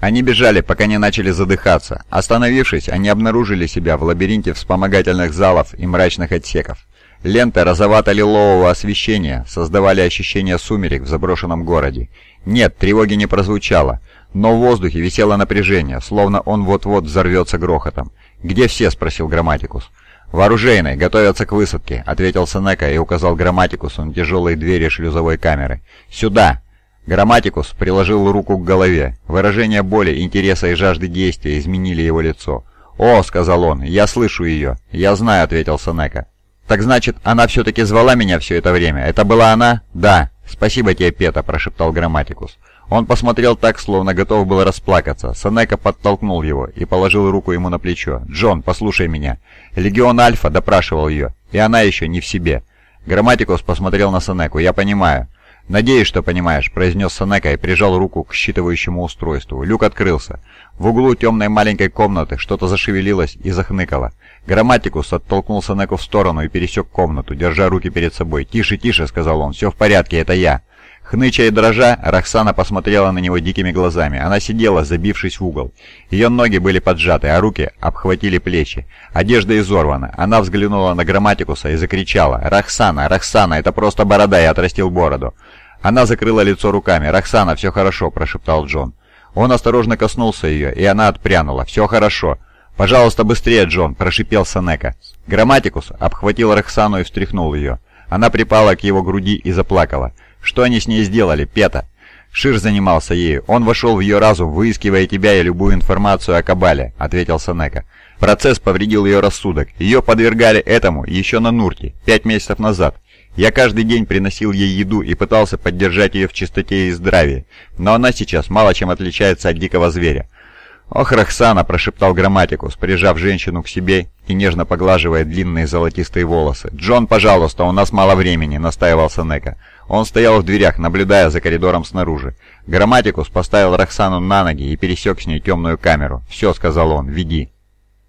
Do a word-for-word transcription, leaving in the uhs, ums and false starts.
Они бежали, пока не начали задыхаться. Остановившись, они обнаружили себя в лабиринте вспомогательных залов и мрачных отсеков. Ленты розовато-лилового освещения создавали ощущение сумерек в заброшенном городе. Нет, тревоги не прозвучало, но в воздухе висело напряжение, словно он вот-вот взорвется грохотом. «Где все?» — спросил Грамматикус. «В оружейной, готовятся к высадке», — ответил Сенека и указал Грамматикусу на тяжелые двери шлюзовой камеры. «Сюда!» Грамматикус приложил руку к голове. Выражение боли, интереса и жажды действия изменили его лицо. «О!» — сказал он. «Я слышу ее». «Я знаю», — ответил Сенека. «Так значит, она все-таки звала меня все это время? Это была она?» «Да». «Спасибо тебе, Пета», — прошептал Грамматикус. Он посмотрел так, словно готов был расплакаться. Сенека подтолкнул его и положил руку ему на плечо. «Джон, послушай меня. Легион Альфа допрашивал ее, и она еще не в себе». Грамматикус посмотрел на Сенеку. «Я понимаю». «Надеюсь, что понимаешь», — произнес Сенека и прижал руку к считывающему устройству. Люк открылся. В углу темной маленькой комнаты что-то зашевелилось и захныкало. Грамматикус оттолкнул Сенеку в сторону и пересек комнату, держа руки перед собой. «Тише, тише», — сказал он, — «все в порядке, это я». Хныча и дрожа, Роксана посмотрела на него дикими глазами. Она сидела, забившись в угол. Ее ноги были поджаты, а руки обхватили плечи. Одежда изорвана. Она взглянула на Грамматикуса и закричала: «Роксана, Роксана, это просто борода, я отрастил бороду». Она закрыла лицо руками. «Роксана, все хорошо», — прошептал Джон. Он осторожно коснулся ее, и она отпрянула. «Все хорошо». «Пожалуйста, быстрее, Джон», — прошипел Сенека. Грамматикус обхватил Роксану и встряхнул ее. Она припала к его груди и заплакала. «Что они с ней сделали, Пета?» «Шир занимался ею. Он вошел в ее разум, выискивая тебя и любую информацию о Кабале», — ответил Сенека. «Процесс повредил ее рассудок. Ее подвергали этому еще на Нурте, пять месяцев назад. Я каждый день приносил ей еду и пытался поддержать ее в чистоте и здравии, но она сейчас мало чем отличается от дикого зверя». «Ох, Роксана!» – прошептал Грамматикус, прижав женщину к себе и нежно поглаживая длинные золотистые волосы. «Джон, пожалуйста, у нас мало времени», – настаивал Сенека. Он стоял в дверях, наблюдая за коридором снаружи. Грамматикус поставил Роксану на ноги и пересек с ней темную камеру. «Все», – сказал он, – «веди».